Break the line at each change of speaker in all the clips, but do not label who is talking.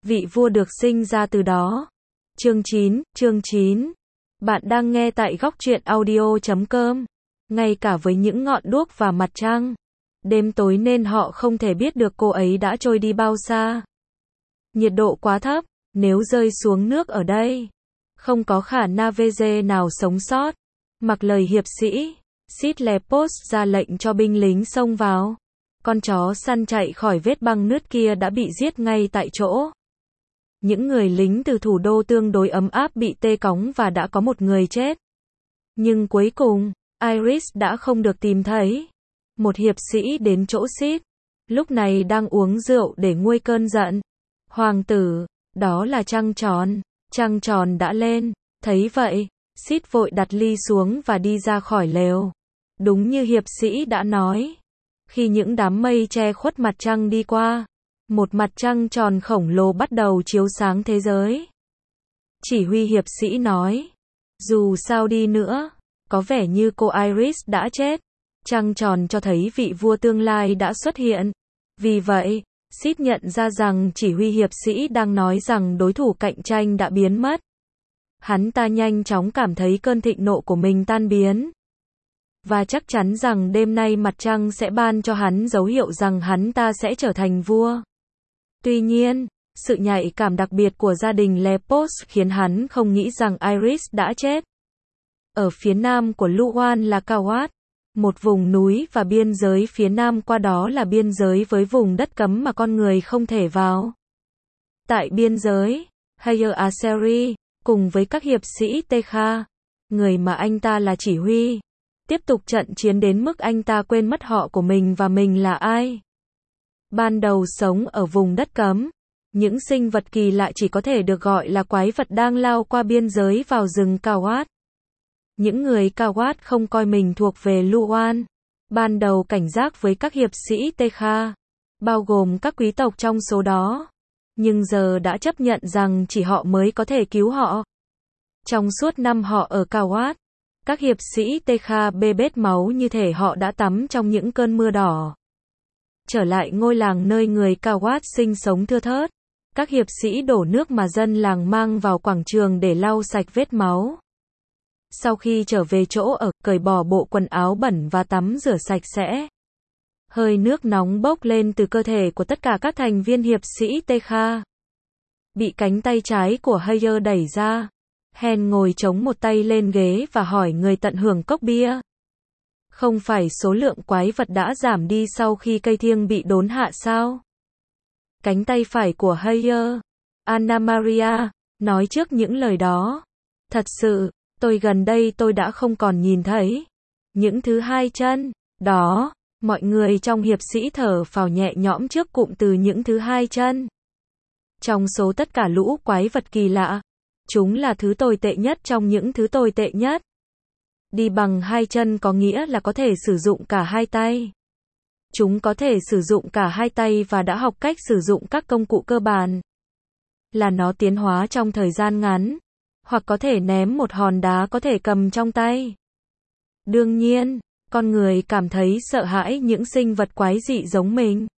vị vua được sinh ra từ đó. Chương 9. Bạn đang nghe tại góc truyện audio.com. Ngay cả với những ngọn đuốc và mặt trăng, đêm tối nên họ không thể biết được cô ấy đã trôi đi bao xa. Nhiệt độ quá thấp, nếu rơi xuống nước ở đây, không có khả navege nào sống sót. Mặc lời hiệp sĩ, Sid Lepos ra lệnh cho binh lính xông vào. Con chó săn chạy khỏi vết băng nứt kia đã bị giết ngay tại chỗ. Những người lính từ thủ đô tương đối ấm áp bị tê cóng và đã có một người chết. Nhưng cuối cùng, Iris đã không được tìm thấy. Một hiệp sĩ đến chỗ Sid, lúc này đang uống rượu để nguôi cơn giận. Hoàng tử, đó là trăng tròn đã lên. Thấy vậy, Sid vội đặt ly xuống và đi ra khỏi lều. Đúng như hiệp sĩ đã nói, khi những đám mây che khuất mặt trăng đi qua, một mặt trăng tròn khổng lồ bắt đầu chiếu sáng thế giới. Chỉ huy hiệp sĩ nói, dù sao đi nữa, có vẻ như cô Iris đã chết. Trăng tròn cho thấy vị vua tương lai đã xuất hiện. Vì vậy, Sid nhận ra rằng chỉ huy hiệp sĩ đang nói rằng đối thủ cạnh tranh đã biến mất. Hắn ta nhanh chóng cảm thấy cơn thịnh nộ của mình tan biến. Và chắc chắn rằng đêm nay mặt trăng sẽ ban cho hắn dấu hiệu rằng hắn ta sẽ trở thành vua. Tuy nhiên, sự nhạy cảm đặc biệt của gia đình Lepos khiến hắn không nghĩ rằng Iris đã chết. Ở phía nam của Luwan là Kawat, một vùng núi và biên giới phía nam qua đó là biên giới với vùng đất cấm mà con người không thể vào. Tại biên giới, Hayer Aseri, cùng với các hiệp sĩ Tekha, người mà anh ta là chỉ huy, tiếp tục trận chiến đến mức anh ta quên mất họ của mình và mình là ai. Ban đầu sống ở vùng đất cấm, những sinh vật kỳ lạ chỉ có thể được gọi là quái vật đang lao qua biên giới vào rừng Kawat. Những người Kawat không coi mình thuộc về Luwan. Ban đầu cảnh giác với các hiệp sĩ Tekha, bao gồm các quý tộc trong số đó. Nhưng giờ đã chấp nhận rằng chỉ họ mới có thể cứu họ. Trong suốt năm họ ở Kawat, các hiệp sĩ Tekha bê bết máu như thể họ đã tắm trong những cơn mưa đỏ. Trở lại ngôi làng nơi người Kawat sinh sống thưa thớt, các hiệp sĩ đổ nước mà dân làng mang vào quảng trường để lau sạch vết máu. Sau khi trở về chỗ ở, cởi bỏ bộ quần áo bẩn và tắm rửa sạch sẽ. Hơi nước nóng bốc lên từ cơ thể của tất cả các thành viên hiệp sĩ Tekha. Bị cánh tay trái của Hayer đẩy ra, Hen ngồi chống một tay lên ghế và hỏi người tận hưởng cốc bia. Không phải số lượng quái vật đã giảm đi sau khi cây thiêng bị đốn hạ sao? Cánh tay phải của Hayer, Anna Maria, nói trước những lời đó. Thật sự, gần đây tôi đã không còn nhìn thấy những thứ hai chân đó. Mọi người trong hiệp sĩ thở phào nhẹ nhõm trước cụm từ những thứ hai chân. Trong số tất cả lũ quái vật kỳ lạ, chúng là thứ tồi tệ nhất trong những thứ tồi tệ nhất. Đi bằng hai chân có nghĩa là có thể sử dụng cả hai tay. Chúng có thể sử dụng cả hai tay và đã học cách sử dụng các công cụ cơ bản. Là nó tiến hóa trong thời gian ngắn, hoặc có thể ném một hòn đá có thể cầm trong tay. Đương nhiên, con người cảm thấy sợ hãi những sinh vật quái dị giống mình.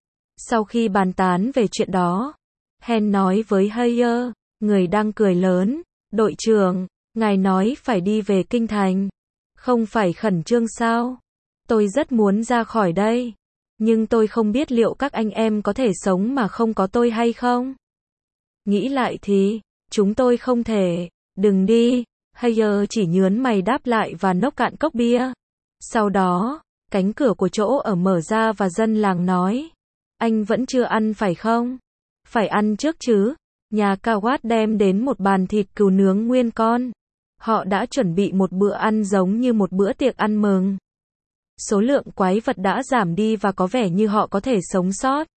Sau khi bàn tán về chuyện đó, Hen nói với Hayer, người đang cười lớn, đội trưởng, ngài nói phải đi về kinh thành. Không phải khẩn trương sao? Tôi rất muốn ra khỏi đây. Nhưng tôi không biết liệu các anh em có thể sống mà không có tôi hay không? Nghĩ lại thì, chúng tôi không thể. Đừng đi. Hayer chỉ nhớn mày đáp lại và nốc cạn cốc bia. Sau đó, cánh cửa của chỗ ở mở ra và dân làng nói, anh vẫn chưa ăn phải không? Phải ăn trước chứ. Nhà Kawat đem đến một bàn thịt cừu nướng nguyên con. Họ đã chuẩn bị một bữa ăn giống như một bữa tiệc ăn mừng. Số lượng quái vật đã giảm đi và có vẻ như họ có thể sống sót.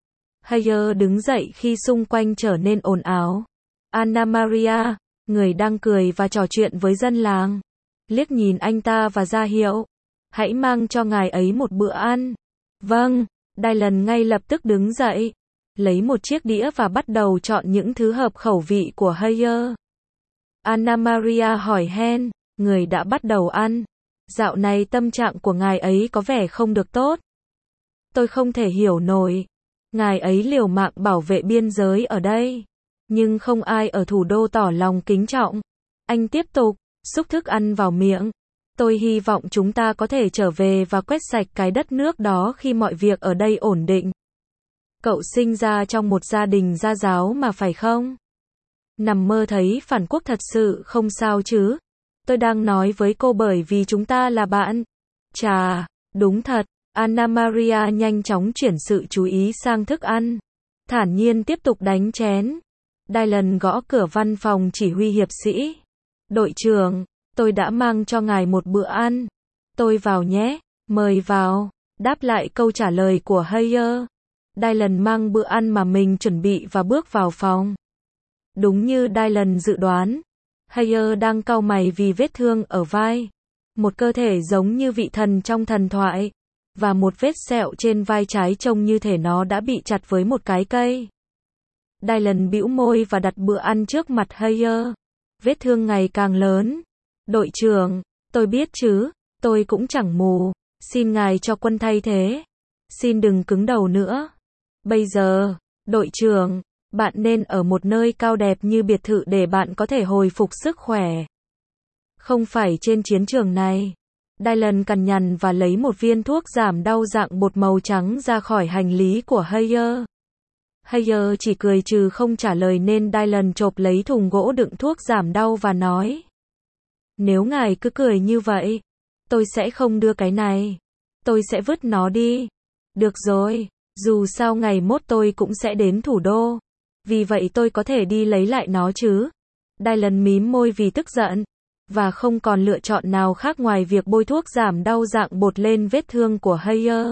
Hayer đứng dậy khi xung quanh trở nên ồn ào. Anna Maria, người đang cười và trò chuyện với dân làng, liếc nhìn anh ta và ra hiệu, hãy mang cho ngài ấy một bữa ăn. Vâng. Dylan ngay lập tức đứng dậy, lấy một chiếc đĩa và bắt đầu chọn những thứ hợp khẩu vị của Hayer. Anna Maria hỏi Hen, người đã bắt đầu ăn, dạo này tâm trạng của ngài ấy có vẻ không được tốt. Tôi không thể hiểu nổi. Ngài ấy liều mạng bảo vệ biên giới ở đây. Nhưng không ai ở thủ đô tỏ lòng kính trọng. Anh tiếp tục, xúc thức ăn vào miệng. Tôi hy vọng chúng ta có thể trở về và quét sạch cái đất nước đó khi mọi việc ở đây ổn định. Cậu sinh ra trong một gia đình gia giáo mà phải không? Nằm mơ thấy phản quốc thật sự không sao chứ? Tôi đang nói với cô bởi vì chúng ta là bạn. Chà, đúng thật. Anna Maria nhanh chóng chuyển sự chú ý sang thức ăn. Thản nhiên tiếp tục đánh chén. Dylan gõ cửa văn phòng chỉ huy hiệp sĩ. Đội trưởng, tôi đã mang cho ngài một bữa ăn. Tôi vào nhé, mời vào. Đáp lại câu trả lời của Hayer. Dylan mang bữa ăn mà mình chuẩn bị và bước vào phòng. Đúng như Dylan dự đoán, Hayer đang cau mày vì vết thương ở vai. Một cơ thể giống như vị thần trong thần thoại. Và một vết sẹo trên vai trái trông như thể nó đã bị chặt với một cái cây. Dylan bĩu môi và đặt bữa ăn trước mặt Hayer. Vết thương ngày càng lớn. Đội trưởng, tôi biết chứ, tôi cũng chẳng mù. Xin ngài cho quân thay thế. Xin đừng cứng đầu nữa. Bây giờ, đội trưởng, bạn nên ở một nơi cao đẹp như biệt thự để bạn có thể hồi phục sức khỏe. Không phải trên chiến trường này. Dylan cằn nhằn và lấy một viên thuốc giảm đau dạng bột màu trắng ra khỏi hành lý của Hayer. Hayer chỉ cười trừ không trả lời nên Dylan chộp lấy thùng gỗ đựng thuốc giảm đau và nói. Nếu ngài cứ cười như vậy, tôi sẽ không đưa cái này. Tôi sẽ vứt nó đi. Được rồi, dù sao ngày mốt tôi cũng sẽ đến thủ đô. Vì vậy tôi có thể đi lấy lại nó chứ. Dylan mím môi vì tức giận. Và không còn lựa chọn nào khác ngoài việc bôi thuốc giảm đau dạng bột lên vết thương của Hayer.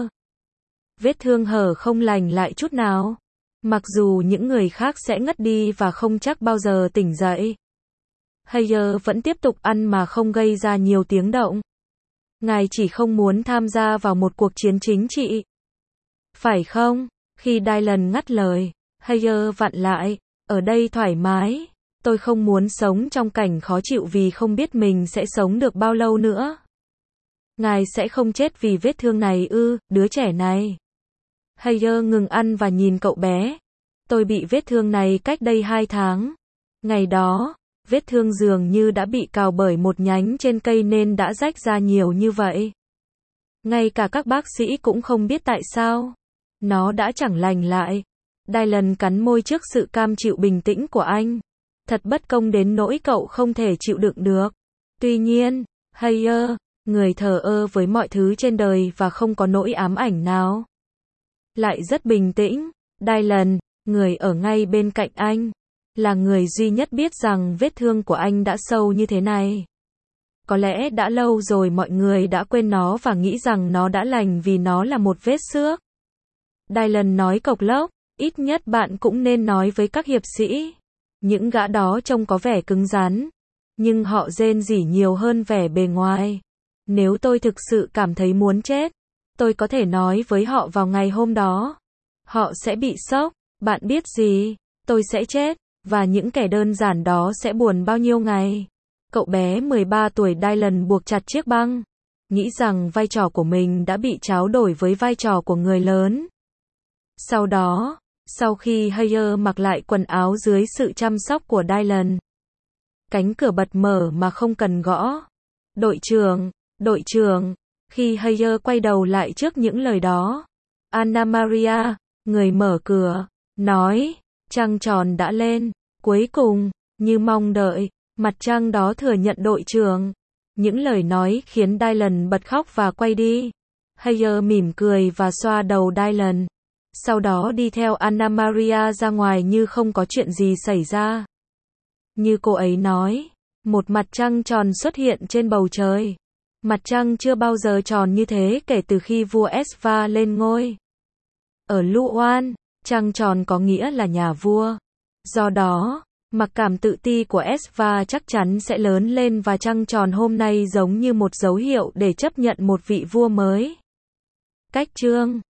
Vết thương hở không lành lại chút nào. Mặc dù những người khác sẽ ngất đi và không chắc bao giờ tỉnh dậy. Hayer vẫn tiếp tục ăn mà không gây ra nhiều tiếng động. Ngài chỉ không muốn tham gia vào một cuộc chiến chính trị. Phải không? Khi Dylan ngắt lời, Hayer vặn lại. Ở đây thoải mái. Tôi không muốn sống trong cảnh khó chịu vì không biết mình sẽ sống được bao lâu nữa. Ngài sẽ không chết vì vết thương này ư, đứa trẻ này. Hayer ngừng ăn và nhìn cậu bé. Tôi bị vết thương này cách đây 2 tháng. Ngày đó, vết thương dường như đã bị cào bởi một nhánh trên cây nên đã rách ra nhiều như vậy. Ngay cả các bác sĩ cũng không biết tại sao. Nó đã chẳng lành lại. Dylan cắn môi trước sự cam chịu bình tĩnh của anh. Thật bất công đến nỗi cậu không thể chịu đựng được. Tuy nhiên, Hayer, người thờ ơ với mọi thứ trên đời và không có nỗi ám ảnh nào, lại rất bình tĩnh. Dylan, người ở ngay bên cạnh anh, là người duy nhất biết rằng vết thương của anh đã sâu như thế này. Có lẽ đã lâu rồi mọi người đã quên nó và nghĩ rằng nó đã lành vì nó là một vết xước. Dylan nói cộc lốc, ít nhất bạn cũng nên nói với các hiệp sĩ. Những gã đó trông có vẻ cứng rắn, nhưng họ rên rỉ nhiều hơn vẻ bề ngoài. Nếu tôi thực sự cảm thấy muốn chết, tôi có thể nói với họ vào ngày hôm đó. Họ sẽ bị sốc, bạn biết gì, tôi sẽ chết, và những kẻ đơn giản đó sẽ buồn bao nhiêu ngày. Cậu bé 13 tuổi Dylan buộc chặt chiếc băng, nghĩ rằng vai trò của mình đã bị tráo đổi với vai trò của người lớn. Sau đó, sau khi Hayer mặc lại quần áo dưới sự chăm sóc của Dylan, cánh cửa bật mở mà không cần gõ. Đội trưởng, khi Hayer quay đầu lại trước những lời đó, Anna Maria, người mở cửa, nói, trăng tròn đã lên, cuối cùng, như mong đợi, mặt trăng đó thừa nhận đội trưởng. Những lời nói khiến Dylan bật khóc và quay đi. Hayer mỉm cười và xoa đầu Dylan. Sau đó đi theo Anna Maria ra ngoài như không có chuyện gì xảy ra. Như cô ấy nói, một mặt trăng tròn xuất hiện trên bầu trời. Mặt trăng chưa bao giờ tròn như thế kể từ khi vua Esva lên ngôi. Ở Luan, trăng tròn có nghĩa là nhà vua. Do đó, mặc cảm tự ti của Esva chắc chắn sẽ lớn lên và trăng tròn hôm nay giống như một dấu hiệu để chấp nhận một vị vua mới. Cách chương